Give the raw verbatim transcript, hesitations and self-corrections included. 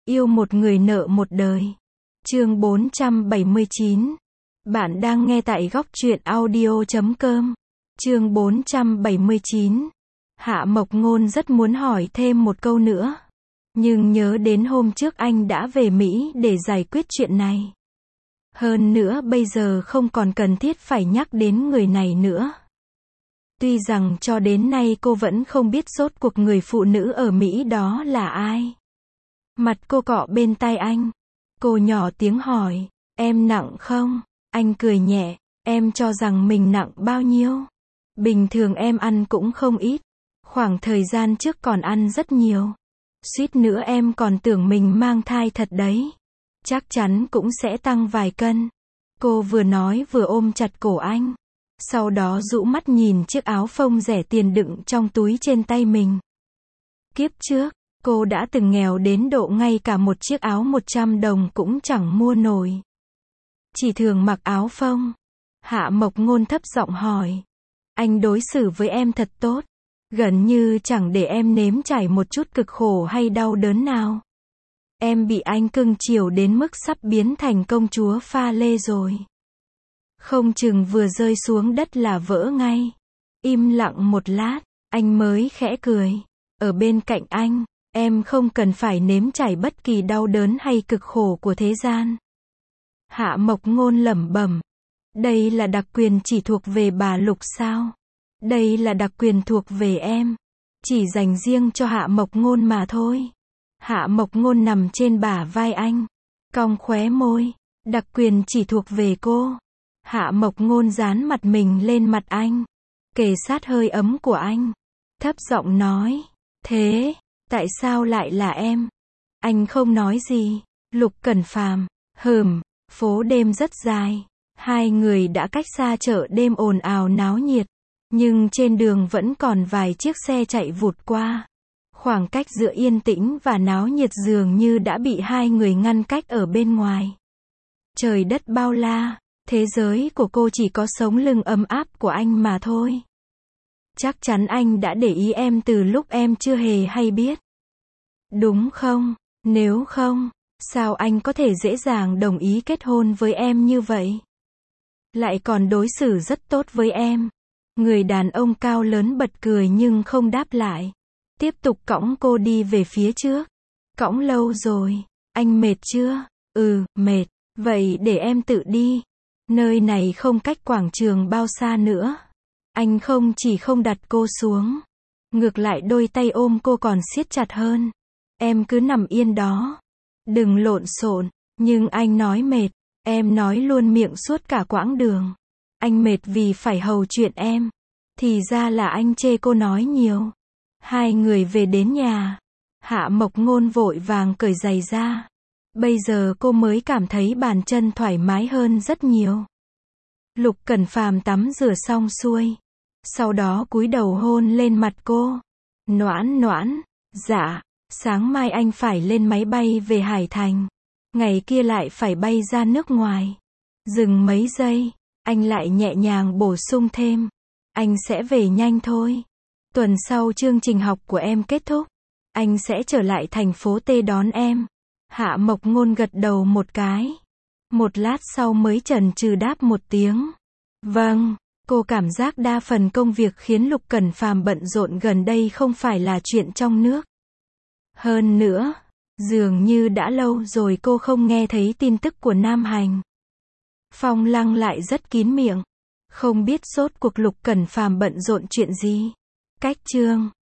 Yêu một người nợ một đời. Chương bốn trăm bảy mươi chín. Bạn đang nghe tại góc truyện audio chấm com. Chương bốn trăm bảy mươi chín. Hạ Mộc Ngôn rất muốn hỏi thêm một câu nữa. Nhưng nhớ đến hôm trước anh đã về Mỹ để giải quyết chuyện này. Hơn nữa bây giờ không còn cần thiết phải nhắc đến người này nữa. Tuy rằng cho đến nay cô vẫn không biết rốt cuộc người phụ nữ ở Mỹ đó là ai. Mặt cô cọ bên tai anh. Cô nhỏ tiếng hỏi, em nặng không? Anh cười nhẹ, em cho rằng mình nặng bao nhiêu? Bình thường em ăn cũng không ít. Khoảng thời gian trước còn ăn rất nhiều. Suýt nữa em còn tưởng mình mang thai thật đấy. Chắc chắn cũng sẽ tăng vài cân. Cô vừa nói vừa ôm chặt cổ anh. Sau đó dụ mắt nhìn chiếc áo phông rẻ tiền đựng trong túi trên tay mình. Kiếp trước, cô đã từng nghèo đến độ ngay cả một chiếc áo một trăm đồng cũng chẳng mua nổi. Chỉ thường mặc áo phông. Hạ Mộc Ngôn thấp giọng hỏi. Anh đối xử với em thật tốt. Gần như chẳng để em nếm trải một chút cực khổ hay đau đớn nào. Em bị anh cưng chiều đến mức sắp biến thành công chúa pha lê rồi. Không chừng vừa rơi xuống đất là vỡ ngay. Im lặng một lát, anh mới khẽ cười. Ở bên cạnh anh, em không cần phải nếm trải bất kỳ đau đớn hay cực khổ của thế gian. Hạ Mộc Ngôn lẩm bẩm. Đây là đặc quyền chỉ thuộc về bà Lục sao? Đây là đặc quyền thuộc về em. Chỉ dành riêng cho Hạ Mộc Ngôn mà thôi. Hạ Mộc Ngôn nằm trên bả vai anh. Cong khóe môi. Đặc quyền chỉ thuộc về cô. Hạ Mộc Ngôn dán mặt mình lên mặt anh. Kề sát hơi ấm của anh. Thấp giọng nói. Thế, tại sao lại là em? Anh không nói gì. Lục Cẩn Phàm. Hừm, phố đêm rất dài. Hai người đã cách xa chợ đêm ồn ào náo nhiệt. Nhưng trên đường vẫn còn vài chiếc xe chạy vụt qua. Khoảng cách giữa yên tĩnh và náo nhiệt dường như đã bị hai người ngăn cách ở bên ngoài. Trời đất bao la, thế giới của cô chỉ có sống lưng ấm áp của anh mà thôi. Chắc chắn anh đã để ý em từ lúc em chưa hề hay biết. Đúng không? Nếu không, sao anh có thể dễ dàng đồng ý kết hôn với em như vậy? Lại còn đối xử rất tốt với em. Người đàn ông cao lớn bật cười nhưng không đáp lại. Tiếp tục cõng cô đi về phía trước. Cõng lâu rồi, anh mệt chưa? Ừ, mệt. Vậy để em tự đi. Nơi này không cách quảng trường bao xa nữa. Anh không chỉ không đặt cô xuống. Ngược lại đôi tay ôm cô còn siết chặt hơn. Em cứ nằm yên đó. Đừng lộn xộn. Nhưng anh nói mệt. Em nói luôn miệng suốt cả quãng đường. Anh mệt vì phải hầu chuyện em. Thì ra là anh chê cô nói nhiều. Hai người về đến nhà. Hạ Mộc Ngôn vội vàng cởi giày ra. Bây giờ cô mới cảm thấy bàn chân thoải mái hơn rất nhiều. Lục Cẩn Phàm tắm rửa xong xuôi. Sau đó cúi đầu hôn lên mặt cô. Noãn noãn. Dạ, sáng mai anh phải lên máy bay về Hải Thành. Ngày kia lại phải bay ra nước ngoài. Dừng mấy giây. Anh lại nhẹ nhàng bổ sung thêm. Anh sẽ về nhanh thôi. Tuần sau chương trình học của em kết thúc. Anh sẽ trở lại thành phố T đón em. Hạ Mộc Ngôn gật đầu một cái. Một lát sau mới chần chừ đáp một tiếng. Vâng, cô cảm giác đa phần công việc khiến Lục Cẩn Phàm bận rộn gần đây không phải là chuyện trong nước. Hơn nữa, dường như đã lâu rồi cô không nghe thấy tin tức của Nam Hành. Phong Lăng lại rất kín miệng. Không biết rốt cuộc Lục Cẩn Phàm bận rộn chuyện gì. Cách chương